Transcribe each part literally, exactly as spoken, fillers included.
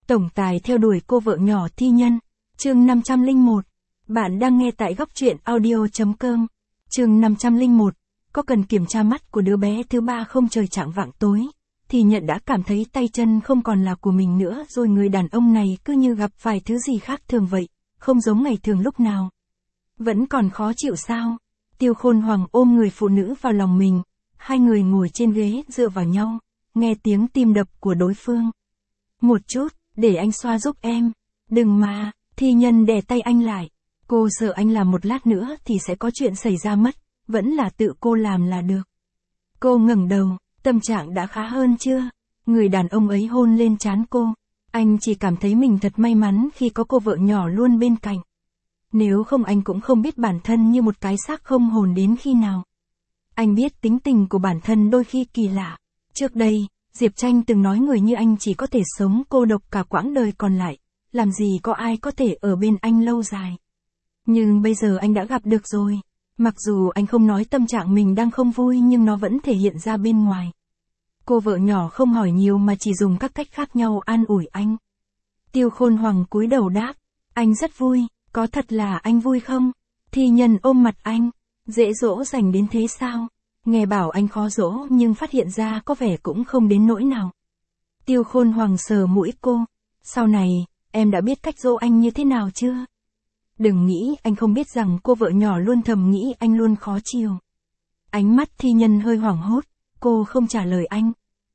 Tổng tài theo đuổi cô vợ nhỏ thi nhân. Chương năm trăm lẻ một. Bạn đang nghe tại góc truyện audio chấm com. Chương năm trăm lẻ một. Có cần kiểm tra mắt của đứa bé thứ ba không? Trời chạng vạng tối, thì Nhận đã cảm thấy tay chân không còn là của mình nữa rồi. Người đàn ông này cứ như gặp phải thứ gì khác thường vậy, không giống ngày thường lúc nào. Vẫn còn khó chịu sao? Tiêu Khôn Hoàng ôm người phụ nữ vào lòng mình, hai người ngồi trên ghế dựa vào nhau, nghe tiếng tim đập của đối phương. Một chút, để anh xoa giúp em. Đừng mà, Thi Nhân đè tay anh lại. Cô sợ anh làm một lát nữa thì sẽ có chuyện xảy ra mất, vẫn là tự cô làm là được. Cô ngẩng đầu, tâm trạng đã khá hơn chưa? Người đàn ông ấy hôn lên trán cô. Anh chỉ cảm thấy mình thật may mắn khi có cô vợ nhỏ luôn bên cạnh. Nếu không anh cũng không biết bản thân như một cái xác không hồn đến khi nào. Anh biết tính tình của bản thân đôi khi kỳ lạ. Trước đây, Diệp Tranh từng nói người như anh chỉ có thể sống cô độc cả quãng đời còn lại, làm gì có ai có thể ở bên anh lâu dài. Nhưng bây giờ anh đã gặp được rồi. Mặc dù anh không nói tâm trạng mình đang không vui nhưng nó vẫn thể hiện ra bên ngoài. Cô vợ nhỏ không hỏi nhiều mà chỉ dùng các cách khác nhau an ủi anh. Tiêu Khôn Hoàng cúi đầu đáp, anh rất vui, có thật là anh vui không? Thi Nhân ôm mặt anh, dễ dỗ dành đến thế sao? Nghe bảo anh khó dỗ nhưng phát hiện ra có vẻ cũng không đến nỗi nào. Tiêu Khôn Hoàng sờ mũi cô, sau này, em đã biết cách dỗ anh như thế nào chưa? Đừng nghĩ anh không biết rằng cô vợ nhỏ luôn thầm nghĩ anh luôn khó chiều. Ánh mắt Thi Nhân hơi hoảng hốt, cô không trả lời anh.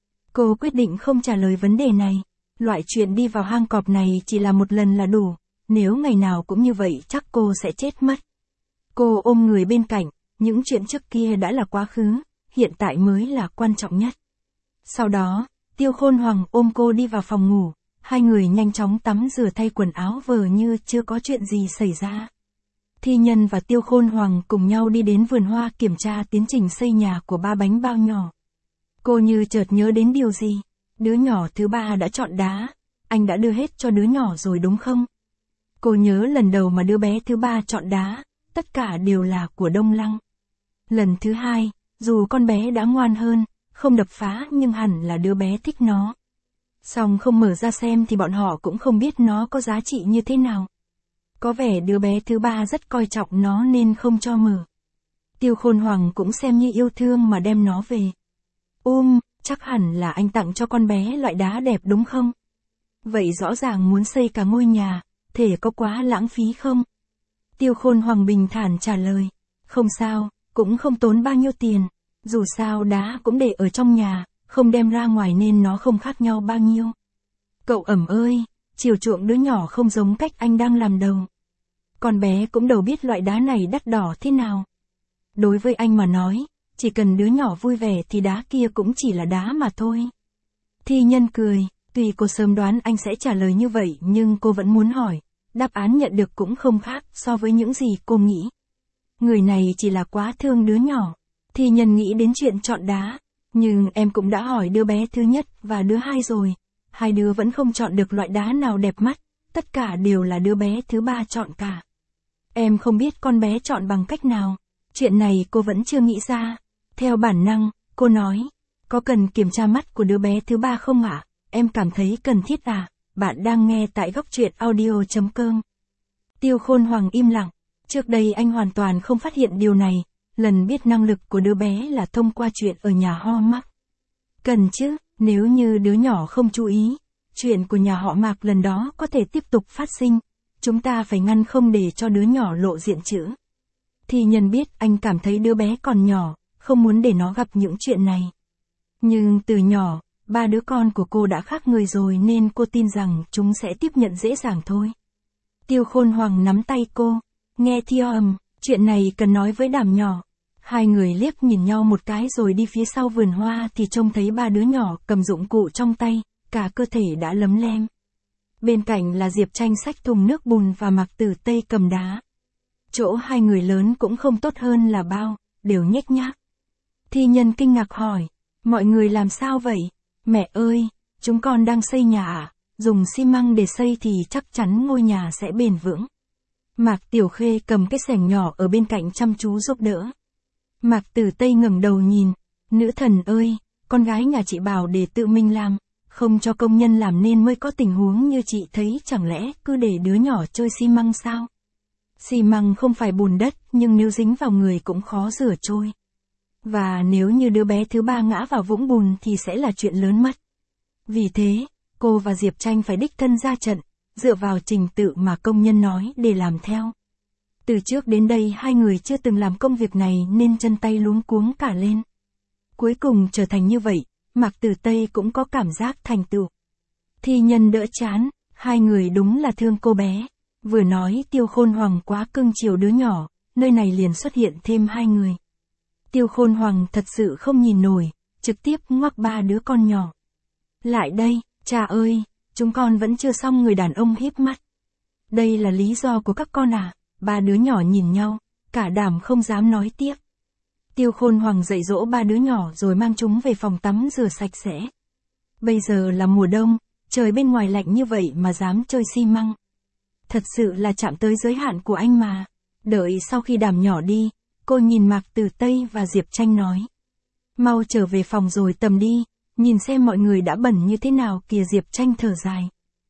Cô quyết định không trả lời vấn đề này. Loại chuyện đi vào hang cọp này chỉ là một lần là đủ, nếu ngày nào cũng như vậy chắc cô sẽ chết mất. Cô ôm người bên cạnh, những chuyện trước kia đã là quá khứ, hiện tại mới là quan trọng nhất. Sau đó, Tiêu Khôn Hoàng ôm cô đi vào phòng ngủ, hai người nhanh chóng tắm rửa thay quần áo vờ như chưa có chuyện gì xảy ra. Thi Nhân và Tiêu Khôn Hoàng cùng nhau đi đến vườn hoa kiểm tra tiến trình xây nhà của ba bánh bao nhỏ. Cô như chợt nhớ đến điều gì. Đứa nhỏ thứ ba đã chọn đá, anh đã đưa hết cho đứa nhỏ rồi đúng không? Cô nhớ lần đầu mà đứa bé thứ ba chọn đá, tất cả đều là của Đông Lăng. Lần thứ hai, dù con bé đã ngoan hơn, không đập phá nhưng hẳn là đứa bé thích nó. Song không mở ra xem thì bọn họ cũng không biết nó có giá trị như thế nào. Có vẻ đứa bé thứ ba rất coi trọng nó nên không cho mở. Tiêu Khôn Hoàng cũng xem như yêu thương mà đem nó về. Um, chắc hẳn là anh tặng cho con bé loại đá đẹp đúng không? Vậy rõ ràng muốn xây cả ngôi nhà, thể có quá lãng phí không? Tiêu Khôn Hoàng bình thản trả lời, không sao, cũng không tốn bao nhiêu tiền. Dù sao đá cũng để ở trong nhà, không đem ra ngoài nên nó không khác nhau bao nhiêu. Cậu Ẩm ơi, chiều chuộng đứa nhỏ không giống cách anh đang làm đầu. Con bé cũng đâu biết loại đá này đắt đỏ thế nào. Đối với anh mà nói, chỉ cần đứa nhỏ vui vẻ thì đá kia cũng chỉ là đá mà thôi. Thi Nhân cười, tuy cô sớm đoán anh sẽ trả lời như vậy nhưng cô vẫn muốn hỏi. Đáp án nhận được cũng không khác so với những gì cô nghĩ. Người này chỉ là quá thương đứa nhỏ. Thi Nhân nghĩ đến chuyện chọn đá. Nhưng em cũng đã hỏi đứa bé thứ nhất và đứa hai rồi. Hai đứa vẫn không chọn được loại đá nào đẹp mắt. Tất cả đều là đứa bé thứ ba chọn cả. Em không biết con bé chọn bằng cách nào. Chuyện này cô vẫn chưa nghĩ ra. Theo bản năng, cô nói. Có cần kiểm tra mắt của đứa bé thứ ba không ạ? Em cảm thấy cần thiết à? Bạn đang nghe tại góc truyện audio chấm com. Tiêu Khôn Hoàng im lặng. Trước đây anh hoàn toàn không phát hiện điều này. Lần biết năng lực của đứa bé là thông qua chuyện ở nhà họ Mạc. Cần chứ, nếu như đứa nhỏ không chú ý, chuyện của nhà họ Mạc lần đó có thể tiếp tục phát sinh. Chúng ta phải ngăn không để cho đứa nhỏ lộ diện chữ. Thi Nhân biết anh cảm thấy đứa bé còn nhỏ, không muốn để nó gặp những chuyện này. Nhưng từ nhỏ, ba đứa con của cô đã khác người rồi nên cô tin rằng chúng sẽ tiếp nhận dễ dàng thôi. Tiêu Khôn Hoàng nắm tay cô, nghe Thi ầm, chuyện này cần nói với Đàm nhỏ. Hai người liếc nhìn nhau một cái rồi đi phía sau vườn hoa thì trông thấy ba đứa nhỏ cầm dụng cụ trong tay, cả cơ thể đã lấm lem. Bên cạnh là Diệp Tranh xách thùng nước bùn và Mạc Tử Tây cầm đá. Chỗ hai người lớn cũng không tốt hơn là bao, đều nhếch nhác. Thi Nhân kinh ngạc hỏi, mọi người làm sao vậy? Mẹ ơi, chúng con đang xây nhà à? Dùng xi măng để xây thì chắc chắn ngôi nhà sẽ bền vững. Mạc Tiểu Khê cầm cái xẻng nhỏ ở bên cạnh chăm chú giúp đỡ. Mạc Tử Tây ngẩng đầu nhìn, nữ thần ơi, con gái nhà chị bảo để tự mình làm, Không cho công nhân làm nên mới có tình huống như chị thấy, chẳng lẽ cứ để đứa nhỏ chơi xi măng sao? Xi măng không phải bùn đất, nhưng nếu dính vào người cũng khó rửa trôi. Và nếu như đứa bé thứ ba ngã vào vũng bùn thì sẽ là chuyện lớn mất. Vì thế, cô và Diệp Tranh phải đích thân ra trận, dựa vào trình tự mà công nhân nói để làm theo. Từ trước đến đây hai người chưa từng làm công việc này nên chân tay luống cuống cả lên. Cuối cùng trở thành như vậy, Mạc Tử Tây cũng có cảm giác thành tựu. Thi Nhân đỡ chán, hai người đúng là thương cô bé. Vừa nói Tiêu Khôn Hoàng quá cưng chiều đứa nhỏ, nơi này liền xuất hiện thêm hai người. Tiêu Khôn Hoàng thật sự không nhìn nổi, trực tiếp ngoắc ba đứa con nhỏ. Lại đây, cha ơi, chúng con vẫn chưa xong. Người đàn ông híp mắt. Đây là lý do của các con à? Ba đứa nhỏ nhìn nhau, cả đảm không dám nói tiếp. Tiêu Khôn Hoàng dạy dỗ ba đứa nhỏ rồi mang chúng về phòng tắm rửa sạch sẽ. Bây giờ là mùa đông, trời bên ngoài lạnh như vậy mà dám chơi xi măng. Thật sự là chạm tới giới hạn của anh mà. Đợi sau khi Đàm nhỏ đi, cô nhìn Mạc Tử Tây và Diệp Tranh nói. Mau trở về phòng rồi tầm đi, nhìn xem mọi người đã bẩn như thế nào kìa. Diệp Tranh thở dài.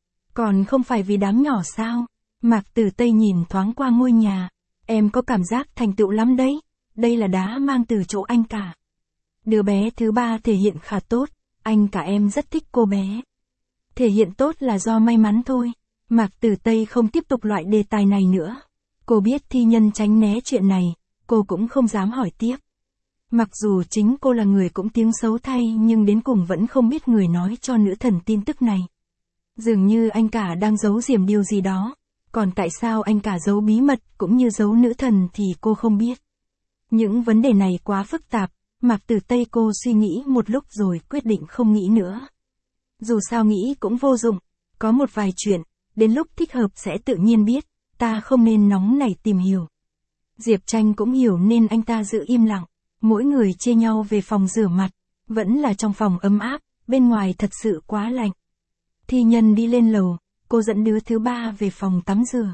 Còn không phải vì đám nhỏ sao? Mạc Tử Tây nhìn thoáng qua ngôi nhà. Em có cảm giác thành tựu lắm đấy. Đây là đá mang từ chỗ anh cả. Đứa bé thứ ba thể hiện khá tốt, anh cả em rất thích cô bé. Thể hiện tốt là do may mắn thôi. Mạc Tử Tây không tiếp tục loại đề tài này nữa. Cô biết Thi Nhân tránh né chuyện này, cô cũng không dám hỏi tiếp. Mặc dù chính cô là người cũng tiếng xấu thay nhưng đến cùng vẫn không biết người nói cho nữ thần tin tức này. Dường như anh cả đang giấu giếm điều gì đó. Còn tại sao anh cả giấu bí mật cũng như giấu nữ thần thì cô không biết. Những vấn đề này quá phức tạp, Mạc Tử Tây cô suy nghĩ một lúc rồi quyết định không nghĩ nữa. Dù sao nghĩ cũng vô dụng, có một vài chuyện, đến lúc thích hợp sẽ tự nhiên biết, ta không nên nóng nảy tìm hiểu. Diệp Tranh cũng hiểu nên anh ta giữ im lặng, mỗi người chia nhau về phòng rửa mặt, vẫn là trong phòng ấm áp, bên ngoài thật sự quá lạnh. Thi Nhân đi lên lầu, cô dẫn đứa thứ ba về phòng tắm rửa.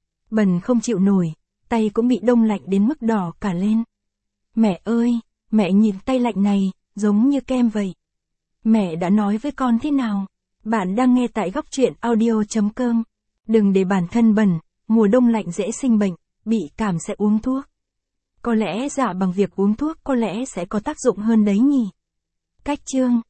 Bẩn không chịu nổi, tay cũng bị đông lạnh đến mức đỏ cả lên. Mẹ ơi, mẹ nhìn tay lạnh này, giống như kem vậy. Mẹ đã nói với con thế nào? Bạn đang nghe tại góc truyện audio chấm com. Đừng để bản thân bẩn, mùa đông lạnh dễ sinh bệnh, bị cảm sẽ uống thuốc. Có lẽ dạ bằng việc uống thuốc có lẽ sẽ có tác dụng hơn đấy nhỉ. Cách chương